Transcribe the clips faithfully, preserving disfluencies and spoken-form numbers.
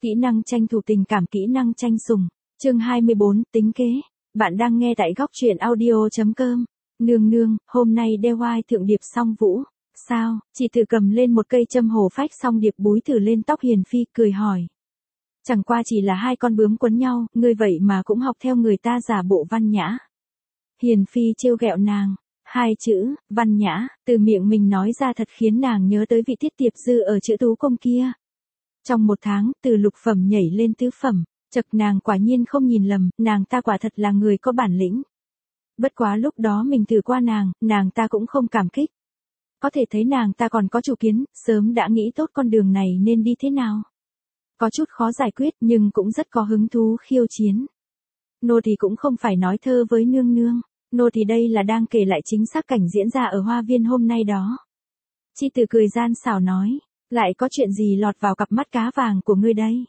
Kỹ năng tranh thủ tình cảm, kỹ năng tranh sủng. Chương hai mươi bốn, tính kế. Bạn đang nghe tại góc truyện audio chấm com. Nương nương, hôm nay đeo oai thượng điệp song vũ. Sao? Chị thử cầm lên một cây châm hồ phách song điệp búi thử lên tóc Hiền Phi, cười hỏi. Chẳng qua chỉ là hai con bướm quấn nhau, ngươi vậy mà cũng học theo người ta giả bộ văn nhã. Hiền Phi trêu ghẹo nàng. Hai chữ, văn nhã, từ miệng mình nói ra thật khiến nàng nhớ tới vị Tiết Tiệp Dư ở Chữ Tú Cung kia. Trong một tháng, từ lục phẩm nhảy lên tứ phẩm, chật nàng quả nhiên không nhìn lầm, nàng ta quả thật là người có bản lĩnh. Bất quá lúc đó mình thử qua nàng, nàng ta cũng không cảm kích. Có thể thấy nàng ta còn có chủ kiến, sớm đã nghĩ tốt con đường này nên đi thế nào. Có chút khó giải quyết nhưng cũng rất có hứng thú khiêu chiến. Nô thì cũng không phải nói thơ với nương nương, nô thì đây là đang kể lại chính xác cảnh diễn ra ở hoa viên hôm nay đó. Chi Từ cười gian xảo nói, lại có chuyện gì lọt vào cặp mắt cá vàng của ngươi đây?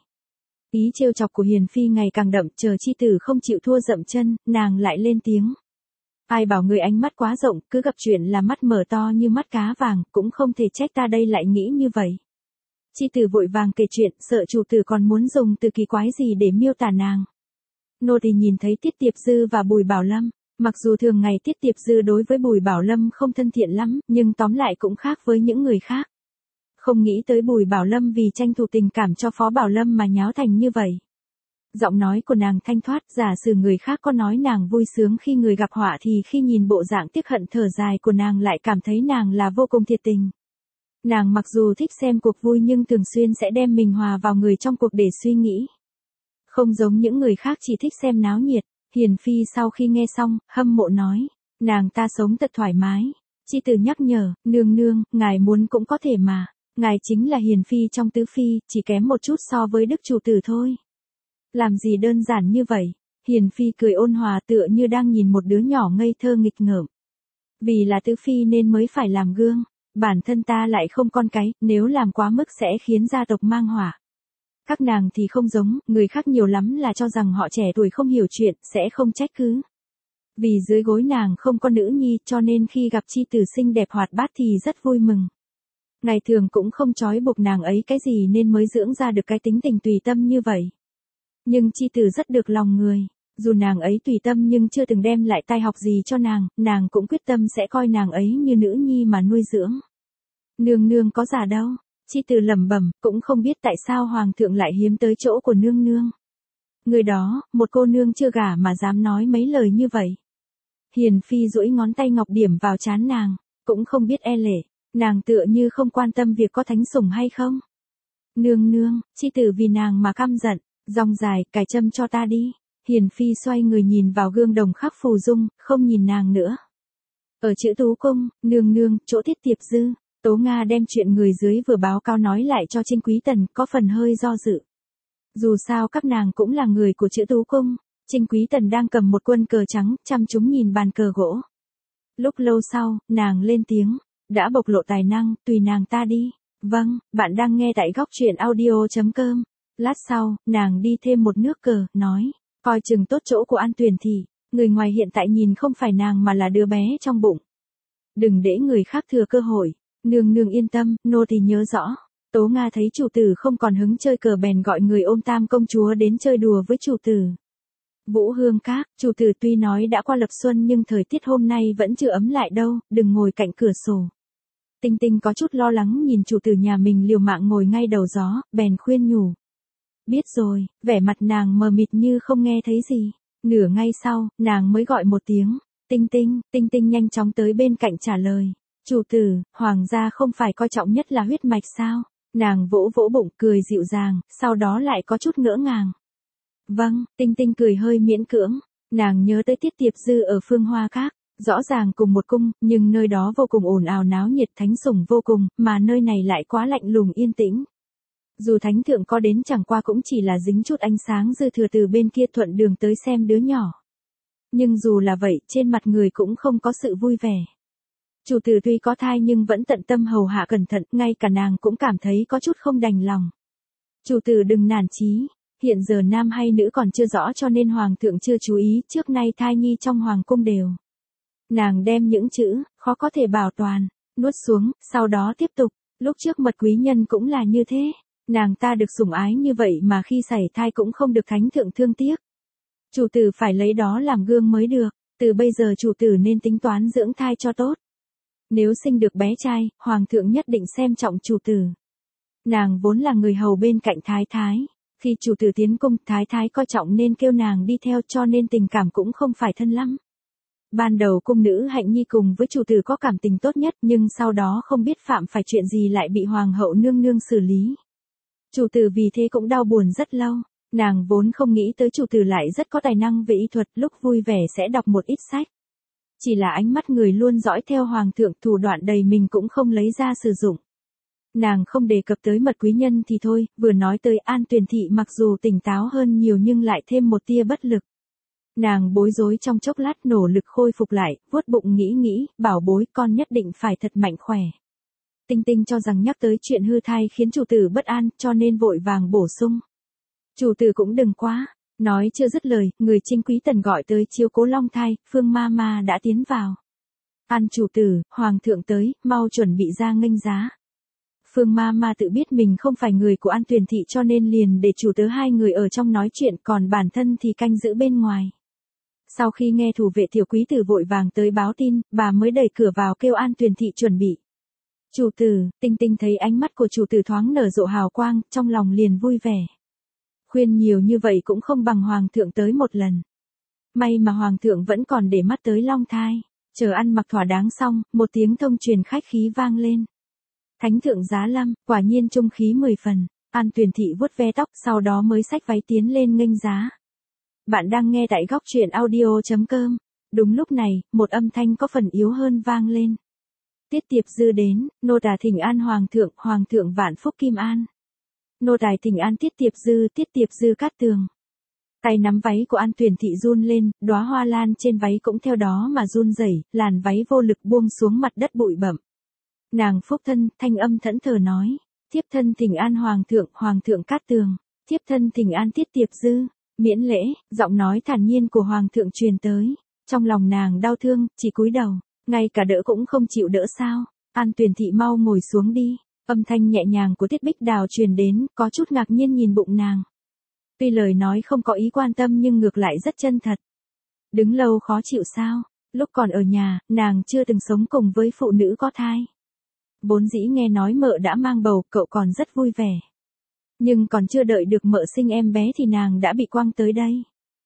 Ý trêu chọc của Hiền Phi ngày càng đậm, chờ Chi Từ không chịu thua dậm chân, nàng lại lên tiếng. Ai bảo người ánh mắt quá rộng, cứ gặp chuyện là mắt mở to như mắt cá vàng, cũng không thể trách ta đây lại nghĩ như vậy. Chi Từ vội vàng kể chuyện, sợ chủ tử còn muốn dùng từ kỳ quái gì để miêu tả nàng. Nô thì nhìn thấy Tiết Tiệp Dư và Bùi Bảo Lâm, mặc dù thường ngày Tiết Tiệp Dư đối với Bùi Bảo Lâm không thân thiện lắm, nhưng tóm lại cũng khác với những người khác. Không nghĩ tới Bùi Bảo Lâm vì tranh thủ tình cảm cho Phó Bảo Lâm mà nháo thành như vậy. Giọng nói của nàng thanh thoát, giả sử người khác có nói nàng vui sướng khi người gặp họa thì khi nhìn bộ dạng tiếc hận thở dài của nàng lại cảm thấy nàng là vô cùng thiệt tình. Nàng mặc dù thích xem cuộc vui nhưng thường xuyên sẽ đem mình hòa vào người trong cuộc để suy nghĩ. Không giống những người khác chỉ thích xem náo nhiệt. Hiền Phi sau khi nghe xong, hâm mộ nói, nàng ta sống thật thoải mái. Chi Từ nhắc nhở, nương nương, ngài muốn cũng có thể mà. Ngài chính là Hiền Phi trong tứ phi, chỉ kém một chút so với đức chủ tử thôi. Làm gì đơn giản như vậy? Hiền Phi cười ôn hòa tựa như đang nhìn một đứa nhỏ ngây thơ nghịch ngợm. Vì là tứ phi nên mới phải làm gương. Bản thân ta lại không con cái, nếu làm quá mức sẽ khiến gia tộc mang họa. Các nàng thì không giống, người khác nhiều lắm là cho rằng họ trẻ tuổi không hiểu chuyện, sẽ không trách cứ. Vì dưới gối nàng không có nữ nhi cho nên khi gặp Chi Tử xinh đẹp hoạt bát thì rất vui mừng. Ngày thường cũng không trói buộc nàng ấy cái gì nên mới dưỡng ra được cái tính tình tùy tâm như vậy. Nhưng Chi Tử rất được lòng người, dù nàng ấy tùy tâm nhưng chưa từng đem lại tai học gì cho nàng, nàng cũng quyết tâm sẽ coi nàng ấy như nữ nhi mà nuôi dưỡng. Nương nương có già đâu. Chi Từ lẩm bẩm, cũng không biết tại sao hoàng thượng lại hiếm tới chỗ của nương nương. Người đó, một cô nương chưa gả mà dám nói mấy lời như vậy. Hiền Phi duỗi ngón tay ngọc điểm vào trán nàng, cũng không biết e lệ, nàng tựa như không quan tâm việc có thánh sủng hay không. Nương nương, Chi Từ vì nàng mà căm giận, rong dài, cài châm cho ta đi. Hiền Phi xoay người nhìn vào gương đồng khắc phù dung, không nhìn nàng nữa. Ở Chữ Tú Cung, nương nương, chỗ Tiết Tiệp Dư. Tố Nga đem chuyện người dưới vừa báo cáo nói lại cho Trinh Quý Tần, có phần hơi do dự. Dù sao các nàng cũng là người của Chữ Tú Cung. Trinh Quý Tần đang cầm một quân cờ trắng, chăm chú nhìn bàn cờ gỗ. Lúc lâu sau, nàng lên tiếng, đã bộc lộ tài năng, tùy nàng ta đi. Vâng, bạn đang nghe tại góc truyện audio chấm com. Lát sau, nàng đi thêm một nước cờ, nói, coi chừng tốt chỗ của An Tuyền thì, người ngoài hiện tại nhìn không phải nàng mà là đứa bé trong bụng. Đừng để người khác thừa cơ hội. Nương nương yên tâm, nô thì nhớ rõ. Tố Nga thấy chủ tử không còn hứng chơi cờ bèn gọi người ôm Tam công chúa đến chơi đùa với chủ tử. Vũ Hương Các, chủ tử tuy nói đã qua lập xuân nhưng thời tiết hôm nay vẫn chưa ấm lại đâu, đừng ngồi cạnh cửa sổ. Tinh Tinh có chút lo lắng nhìn chủ tử nhà mình liều mạng ngồi ngay đầu gió, bèn khuyên nhủ. Biết rồi, vẻ mặt nàng mờ mịt như không nghe thấy gì. Nửa ngày sau, nàng mới gọi một tiếng. Tinh Tinh, Tinh Tinh nhanh chóng tới bên cạnh trả lời. Chủ tử, hoàng gia không phải coi trọng nhất là huyết mạch sao? Nàng vỗ vỗ bụng cười dịu dàng, sau đó lại có chút ngỡ ngàng. Vâng, Tinh Tinh cười hơi miễn cưỡng, nàng nhớ tới Tiết Tiệp Dư ở Phương Hoa Các, rõ ràng cùng một cung, nhưng nơi đó vô cùng ồn ào náo nhiệt thánh sủng vô cùng, mà nơi này lại quá lạnh lùng yên tĩnh. Dù thánh thượng có đến chẳng qua cũng chỉ là dính chút ánh sáng dư thừa từ bên kia thuận đường tới xem đứa nhỏ. Nhưng dù là vậy, trên mặt người cũng không có sự vui vẻ. Chủ tử tuy có thai nhưng vẫn tận tâm hầu hạ cẩn thận, ngay cả nàng cũng cảm thấy có chút không đành lòng. Chủ tử đừng nản chí, hiện giờ nam hay nữ còn chưa rõ cho nên hoàng thượng chưa chú ý, trước nay thai nhi trong hoàng cung đều. Nàng đem những chữ, khó có thể bảo toàn, nuốt xuống, sau đó tiếp tục, lúc trước mật quý nhân cũng là như thế. Nàng ta được sủng ái như vậy mà khi sảy thai cũng không được thánh thượng thương tiếc. Chủ tử phải lấy đó làm gương mới được, từ bây giờ chủ tử nên tính toán dưỡng thai cho tốt. Nếu sinh được bé trai, hoàng thượng nhất định xem trọng chủ tử. Nàng vốn là người hầu bên cạnh thái thái, khi chủ tử tiến cung, thái thái coi trọng nên kêu nàng đi theo, cho nên tình cảm cũng không phải thân lắm. Ban đầu cung nữ Hạnh Nhi cùng với chủ tử có cảm tình tốt nhất, nhưng sau đó không biết phạm phải chuyện gì lại bị hoàng hậu nương nương xử lý. Chủ tử vì thế cũng đau buồn rất lâu, nàng vốn không nghĩ tới chủ tử lại rất có tài năng về y thuật, lúc vui vẻ sẽ đọc một ít sách. Chỉ là ánh mắt người luôn dõi theo hoàng thượng, thủ đoạn đầy mình cũng không lấy ra sử dụng. Nàng không đề cập tới Mật quý nhân thì thôi, vừa nói tới An Tuyền Thị mặc dù tỉnh táo hơn nhiều nhưng lại thêm một tia bất lực. Nàng bối rối trong chốc lát, nỗ lực khôi phục lại, vuốt bụng nghĩ nghĩ, bảo bối, con nhất định phải thật mạnh khỏe. Tinh Tinh cho rằng nhắc tới chuyện hư thai khiến chủ tử bất an, cho nên vội vàng bổ sung. Chủ tử cũng đừng quá. Nói chưa dứt lời, người Trinh Quý Tần gọi tới chiếu cố long thai, Phương ma ma đã tiến vào. An chủ tử, hoàng thượng tới, mau chuẩn bị ra nghênh giá. Phương ma ma tự biết mình không phải người của An Tuyền Thị cho nên liền để chủ tớ hai người ở trong nói chuyện, còn bản thân thì canh giữ bên ngoài. Sau khi nghe thủ vệ tiểu quý tử vội vàng tới báo tin, bà mới đẩy cửa vào kêu An Tuyền Thị chuẩn bị. Chủ tử, Tinh Tinh thấy ánh mắt của chủ tử thoáng nở rộ hào quang, trong lòng liền vui vẻ. Khuyên nhiều như vậy cũng không bằng hoàng thượng tới một lần. May mà hoàng thượng vẫn còn để mắt tới long thai. Chờ ăn mặc thỏa đáng xong, một tiếng thông truyền khách khí vang lên. Thánh thượng giá lâm, quả nhiên trung khí mười phần. An Tuyền Thị vuốt ve tóc, sau đó mới xách váy tiến lên nghênh giá. Bạn đang nghe tại góc truyện audio chấm com. Đúng lúc này, một âm thanh có phần yếu hơn vang lên. Tiết Tiệp Dư đến, nô tả thỉnh an hoàng thượng, hoàng thượng vạn phúc kim an. Nô tài thỉnh an Tiết Tiệp Dư, Tiết Tiệp Dư cát tường. Tay nắm váy của An Tuyền Thị run lên, đóa hoa lan trên váy cũng theo đó mà run rẩy, làn váy vô lực buông xuống mặt đất bụi bặm. Nàng phúc thân, thanh âm thẫn thờ nói, thiếp thân thỉnh an hoàng thượng, hoàng thượng cát tường, thiếp thân thỉnh an Tiết Tiệp Dư, miễn lễ, giọng nói thản nhiên của hoàng thượng truyền tới. Trong lòng nàng đau thương, chỉ cúi đầu, ngay cả đỡ cũng không chịu đỡ sao? An Tuyền Thị mau ngồi xuống đi. Âm thanh nhẹ nhàng của Tiết Bích Đào truyền đến, có chút ngạc nhiên nhìn bụng nàng. Tuy lời nói không có ý quan tâm nhưng ngược lại rất chân thật. Đứng lâu khó chịu sao? Lúc còn ở nhà, nàng chưa từng sống cùng với phụ nữ có thai. Vốn dĩ nghe nói mợ đã mang bầu, cậu còn rất vui vẻ. Nhưng còn chưa đợi được mợ sinh em bé thì nàng đã bị quăng tới đây.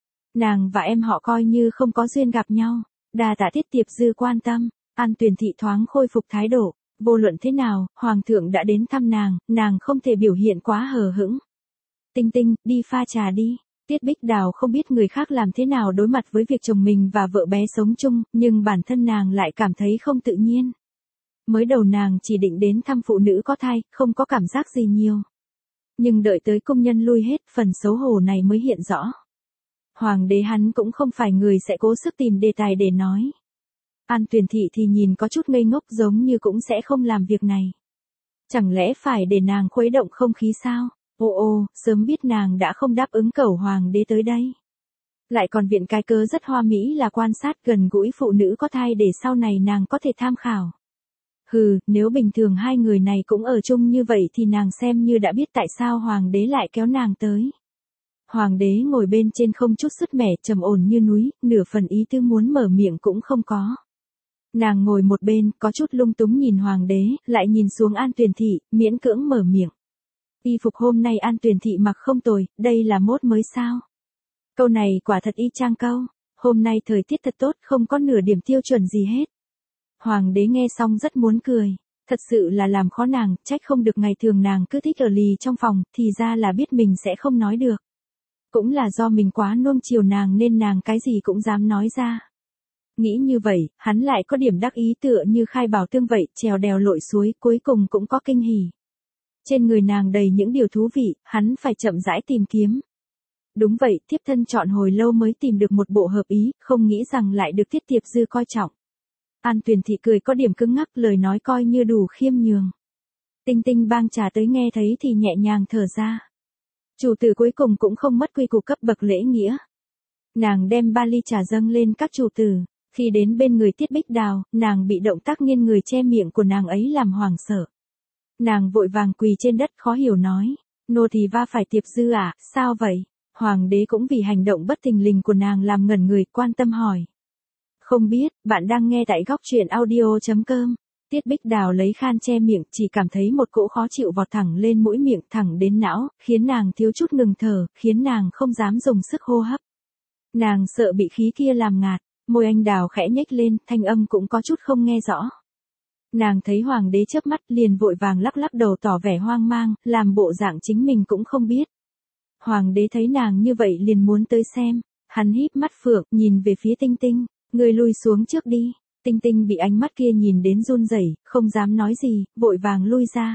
Nàng và em họ coi như không có duyên gặp nhau. Đa tạ Tiết Tiệp Dư quan tâm. An Tuyền Thị thoáng khôi phục thái độ. Vô luận thế nào, hoàng thượng đã đến thăm nàng, nàng không thể biểu hiện quá hờ hững. Tinh Tinh, đi pha trà đi. Tiết Bích Đào không biết người khác làm thế nào đối mặt với việc chồng mình và vợ bé sống chung, nhưng bản thân nàng lại cảm thấy không tự nhiên. Mới đầu nàng chỉ định đến thăm phụ nữ có thai, không có cảm giác gì nhiều. Nhưng đợi tới công nhân lui hết, phần xấu hổ này mới hiện rõ. Hoàng đế hắn cũng không phải người sẽ cố sức tìm đề tài để nói. An Tuyền Thị thì nhìn có chút ngây ngốc, giống như cũng sẽ không làm việc này. Chẳng lẽ phải để nàng khuấy động không khí sao? Ô ô, sớm biết nàng đã không đáp ứng cầu hoàng đế tới đây. Lại còn viện cái cớ rất hoa mỹ là quan sát gần gũi phụ nữ có thai để sau này nàng có thể tham khảo. Hừ, nếu bình thường hai người này cũng ở chung như vậy thì nàng xem như đã biết tại sao hoàng đế lại kéo nàng tới. Hoàng đế ngồi bên trên không chút sứt mẻ, trầm ổn như núi, nửa phần ý tư muốn mở miệng cũng không có. Nàng ngồi một bên, có chút lung túng nhìn hoàng đế, lại nhìn xuống An Tuyền Thị, miễn cưỡng mở miệng. Y phục hôm nay An Tuyền Thị mặc không tồi, đây là mốt mới sao? Câu này quả thật y chang câu, hôm nay thời tiết thật tốt, không có nửa điểm tiêu chuẩn gì hết. Hoàng đế nghe xong rất muốn cười, thật sự là làm khó nàng, trách không được ngày thường nàng cứ thích ở lì trong phòng, thì ra là biết mình sẽ không nói được. Cũng là do mình quá nuông chiều nàng nên nàng cái gì cũng dám nói ra. Nghĩ như vậy, hắn lại có điểm đắc ý tựa như Khai Bảo Tương vậy, trèo đèo lội suối, cuối cùng cũng có kinh hỉ. Trên người nàng đầy những điều thú vị, hắn phải chậm rãi tìm kiếm. Đúng vậy, thiếp thân chọn hồi lâu mới tìm được một bộ hợp ý, không nghĩ rằng lại được Tiết Tiệp Dư coi trọng. An Tuyền Thị cười có điểm cứng ngắc, lời nói coi như đủ khiêm nhường. Tinh Tinh bang trà tới nghe thấy thì nhẹ nhàng thở ra. Chủ tử cuối cùng cũng không mất quy củ cấp bậc lễ nghĩa. Nàng đem ba ly trà dâng lên các chủ tử. Khi đến bên người Tiết Bích Đào, nàng bị động tác nghiêng người che miệng của nàng ấy làm hoảng sợ. Nàng vội vàng quỳ trên đất khó hiểu nói, Nô thì va phải Tiệp Dư à, sao vậy? Hoàng đế cũng vì hành động bất thình lình của nàng làm ngẩn người, quan tâm hỏi. Không biết, bạn đang nghe tại góc truyện audio.com. Tiết Bích Đào lấy khăn che miệng, chỉ cảm thấy một cỗ khó chịu vọt thẳng lên mũi miệng, thẳng đến não, khiến nàng thiếu chút ngừng thở, khiến nàng không dám dùng sức hô hấp. Nàng sợ bị khí kia làm ngạt, môi anh đào khẽ nhếch lên, thanh âm cũng có chút không nghe rõ. Nàng thấy hoàng đế chớp mắt liền vội vàng lắc lắc đầu tỏ vẻ hoang mang, làm bộ dạng chính mình cũng không biết. Hoàng đế thấy nàng như vậy liền muốn tới xem, hắn híp mắt phượng, nhìn về phía Tinh Tinh, người lui xuống trước đi. Tinh Tinh bị ánh mắt kia nhìn đến run rẩy, không dám nói gì, vội vàng lui ra.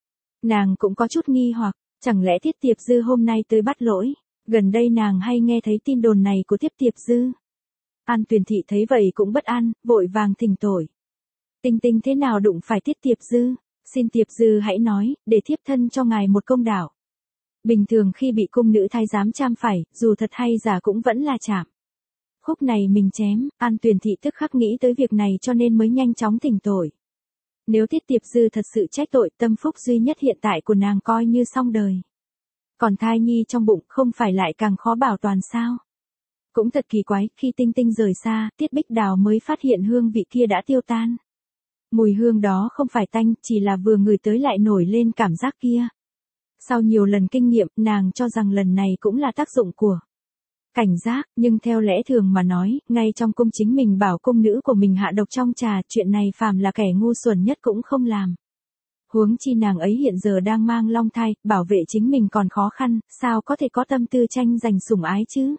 Nàng cũng có chút nghi hoặc, chẳng lẽ Tiết Tiệp Dư hôm nay tới bắt lỗi, gần đây nàng hay nghe thấy tin đồn này của Tiết Tiệp Dư. An Tuyền Thị thấy vậy cũng bất an, vội vàng thỉnh tội. Tinh Tinh thế nào đụng phải Tiết Tiệp Dư, xin Tiệp Dư hãy nói, để thiếp thân cho ngài một công đạo. Bình thường khi bị cung nữ thái giám chạm phải, dù thật hay giả cũng vẫn là chạm. Khúc này mình chém, An Tuyền Thị tức khắc nghĩ tới việc này cho nên mới nhanh chóng thỉnh tội. Nếu Tiết Tiệp Dư thật sự trách tội, tâm phúc duy nhất hiện tại của nàng coi như xong đời. Còn thai nhi trong bụng không phải lại càng khó bảo toàn sao? Cũng thật kỳ quái, khi Tinh Tinh rời xa, Tiết Bích Đào mới phát hiện hương vị kia đã tiêu tan. Mùi hương đó không phải tanh, chỉ là vừa ngửi tới lại nổi lên cảm giác kia. Sau nhiều lần kinh nghiệm, nàng cho rằng lần này cũng là tác dụng của cảnh giác, nhưng theo lẽ thường mà nói, ngay trong cung chính mình bảo cung nữ của mình hạ độc trong trà, chuyện này phàm là kẻ ngu xuẩn nhất cũng không làm. Huống chi nàng ấy hiện giờ đang mang long thai, bảo vệ chính mình còn khó khăn, sao có thể có tâm tư tranh giành sủng ái chứ?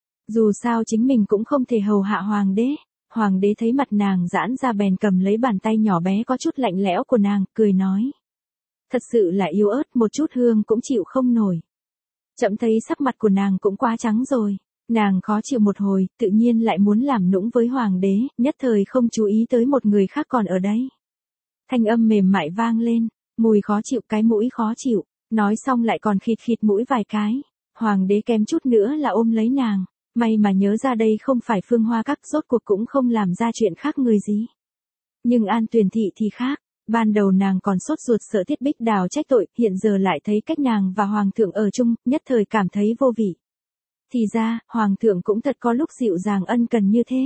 Dù sao chính mình cũng không thể hầu hạ hoàng đế. Hoàng đế thấy mặt nàng giãn ra bèn cầm lấy bàn tay nhỏ bé có chút lạnh lẽo của nàng, cười nói. Thật sự là yếu ớt, một chút hương cũng chịu không nổi. Chậm thấy sắc mặt của nàng cũng quá trắng rồi. Nàng khó chịu một hồi, tự nhiên lại muốn làm nũng với hoàng đế, nhất thời không chú ý tới một người khác còn ở đây. Thanh âm mềm mại vang lên, mùi khó chịu, cái mũi khó chịu, nói xong lại còn khịt khịt mũi vài cái. Hoàng đế kém chút nữa là ôm lấy nàng, may mà nhớ ra đây không phải Phương Hoa Các, rốt cuộc cũng không làm ra chuyện khác người gì. Nhưng An Tuyền Thị thì khác, ban đầu nàng còn sốt ruột sợ Tiết Bích Đào trách tội, hiện giờ lại thấy cách nàng và hoàng thượng ở chung, nhất thời cảm thấy vô vị. Thì ra, hoàng thượng cũng thật có lúc dịu dàng ân cần như thế.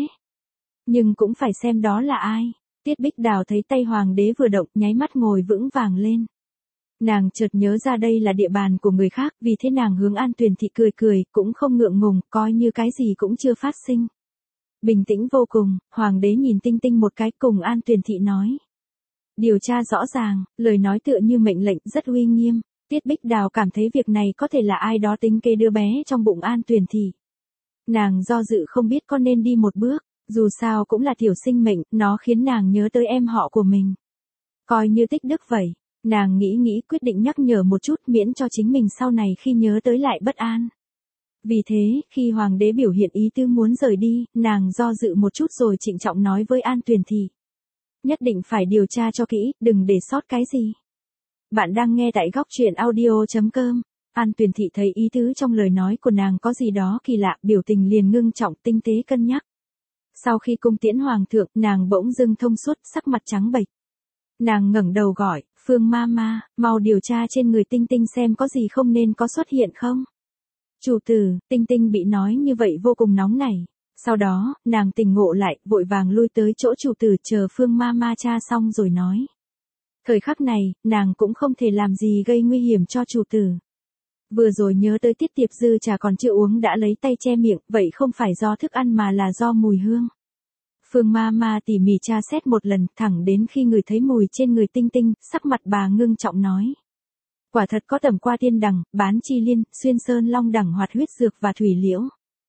Nhưng cũng phải xem đó là ai. Tiết Bích Đào thấy tay hoàng đế vừa động, nháy mắt ngồi vững vàng lên. Nàng chợt nhớ ra đây là địa bàn của người khác, vì thế nàng hướng An Tuyền Thị cười cười, cũng không ngượng ngùng, coi như cái gì cũng chưa phát sinh. Bình tĩnh vô cùng, hoàng đế nhìn Tinh Tinh một cái, cùng An Tuyền Thị nói. Điều tra rõ ràng, lời nói tựa như mệnh lệnh, rất uy nghiêm. Tiết Bích Đào cảm thấy việc này có thể là ai đó tính kế đứa bé trong bụng An Tuyền Thị. Nàng do dự không biết có nên đi một bước, dù sao cũng là tiểu sinh mệnh, nó khiến nàng nhớ tới em họ của mình. Coi như tích đức vậy, nàng nghĩ nghĩ quyết định nhắc nhở một chút miễn cho chính mình sau này khi nhớ tới lại bất an. Vì thế, khi hoàng đế biểu hiện ý tư muốn rời đi, nàng do dự một chút rồi trịnh trọng nói với An Tuyền Thị. Nhất định phải điều tra cho kỹ, đừng để sót cái gì. Bạn đang nghe tại góc truyện audio.com. An Tuyền Thị thấy ý tứ trong lời nói của nàng có gì đó kỳ lạ, biểu tình liền ngưng trọng, tinh tế cân nhắc. Sau khi cung tiễn hoàng thượng, nàng bỗng dưng thông suốt, sắc mặt trắng bệch. Nàng ngẩng đầu gọi, Phương Mama, mau điều tra trên người Tinh Tinh xem có gì không nên có xuất hiện không. Chủ tử, Tinh Tinh bị nói như vậy vô cùng nóng nảy. Sau đó, nàng tỉnh ngộ lại, vội vàng lui tới chỗ chủ tử chờ Phương Mama tra xong rồi nói. Thời khắc này, nàng cũng không thể làm gì gây nguy hiểm cho chủ tử. Vừa rồi nhớ tới Tiết Tiệp Dư trà còn chưa uống đã lấy tay che miệng, vậy không phải do thức ăn mà là do mùi hương. Phương Mama tỉ mỉ tra xét một lần, thẳng đến khi người thấy mùi trên người Tinh Tinh, sắc mặt bà ngưng trọng nói. Quả thật có tầm qua tiên đằng, bán chi liên, xuyên sơn long đẳng hoạt huyết dược và thủy liễu.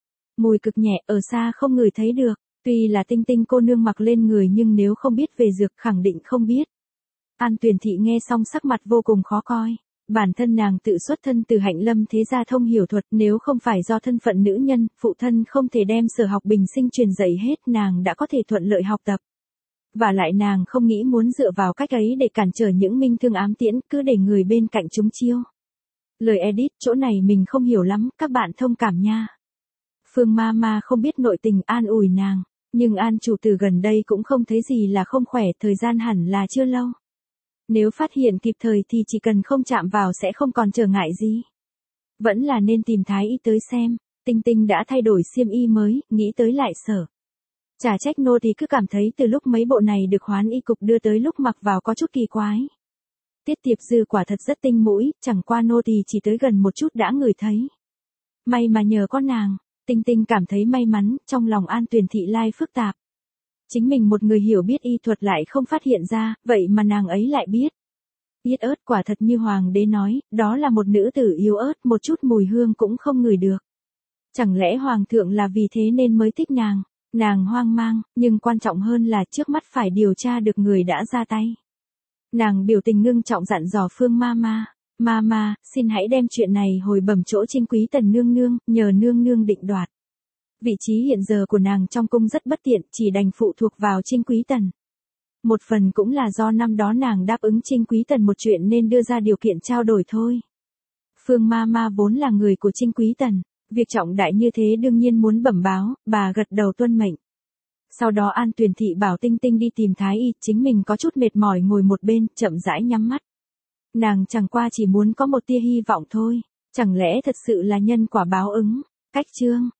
Mùi cực nhẹ, ở xa không ngửi thấy được, tuy là Tinh Tinh cô nương mặc lên người nhưng nếu không biết về dược khẳng định không biết. An Tuyền Thị nghe xong sắc mặt vô cùng khó coi. Bản thân nàng tự xuất thân từ Hạnh Lâm thế gia thông hiểu thuật, nếu không phải do thân phận nữ nhân, phụ thân không thể đem sở học bình sinh truyền dạy hết, nàng đã có thể thuận lợi học tập. Và lại nàng không nghĩ muốn dựa vào cách ấy để cản trở những minh thương ám tiễn, cứ để người bên cạnh chúng chiêu. Lời edit, chỗ này mình không hiểu lắm, các bạn thông cảm nha. Phương Mama không biết nội tình, an ủi nàng, nhưng An chủ tử gần đây cũng không thấy gì là không khỏe, thời gian hẳn là chưa lâu. Nếu phát hiện kịp thời thì chỉ cần không chạm vào sẽ không còn trở ngại gì. Vẫn là nên tìm thái y tới xem. Tinh Tinh đã thay đổi xiêm y mới, nghĩ tới lại sợ. Chả trách nô thì cứ cảm thấy từ lúc mấy bộ này được Hoán y cục đưa tới lúc mặc vào có chút kỳ quái. Tiết Tiệp Dư quả thật rất tinh mũi, chẳng qua nô thì chỉ tới gần một chút đã ngửi thấy. May mà nhờ có nàng, Tinh Tinh cảm thấy may mắn, trong lòng An Tuyền Thị Lai phức tạp. Chính mình một người hiểu biết y thuật lại không phát hiện ra, vậy mà nàng ấy lại biết. Yết ớt quả thật như hoàng đế nói, đó là một nữ tử yếu ớt, một chút mùi hương cũng không ngửi được. Chẳng lẽ hoàng thượng là vì thế nên mới thích nàng? Nàng hoang mang, nhưng quan trọng hơn là trước mắt phải điều tra được người đã ra tay. Nàng biểu tình ngưng trọng dặn dò Phương Mama, Mama, xin hãy đem chuyện này hồi bẩm chỗ Trinh Quý Tần nương nương, nhờ nương nương định đoạt. Vị trí hiện giờ của nàng trong cung rất bất tiện, chỉ đành phụ thuộc vào Trinh Quý Tần. Một phần cũng là do năm đó nàng đáp ứng Trinh Quý Tần một chuyện nên đưa ra điều kiện trao đổi thôi. Phương Mama vốn là người của Trinh Quý Tần, việc trọng đại như thế đương nhiên muốn bẩm báo, bà gật đầu tuân mệnh. Sau đó An Tuyền Thị bảo Tinh Tinh đi tìm thái y, chính mình có chút mệt mỏi ngồi một bên, chậm rãi nhắm mắt. Nàng chẳng qua chỉ muốn có một tia hy vọng thôi, chẳng lẽ thật sự là nhân quả báo ứng. Cách chương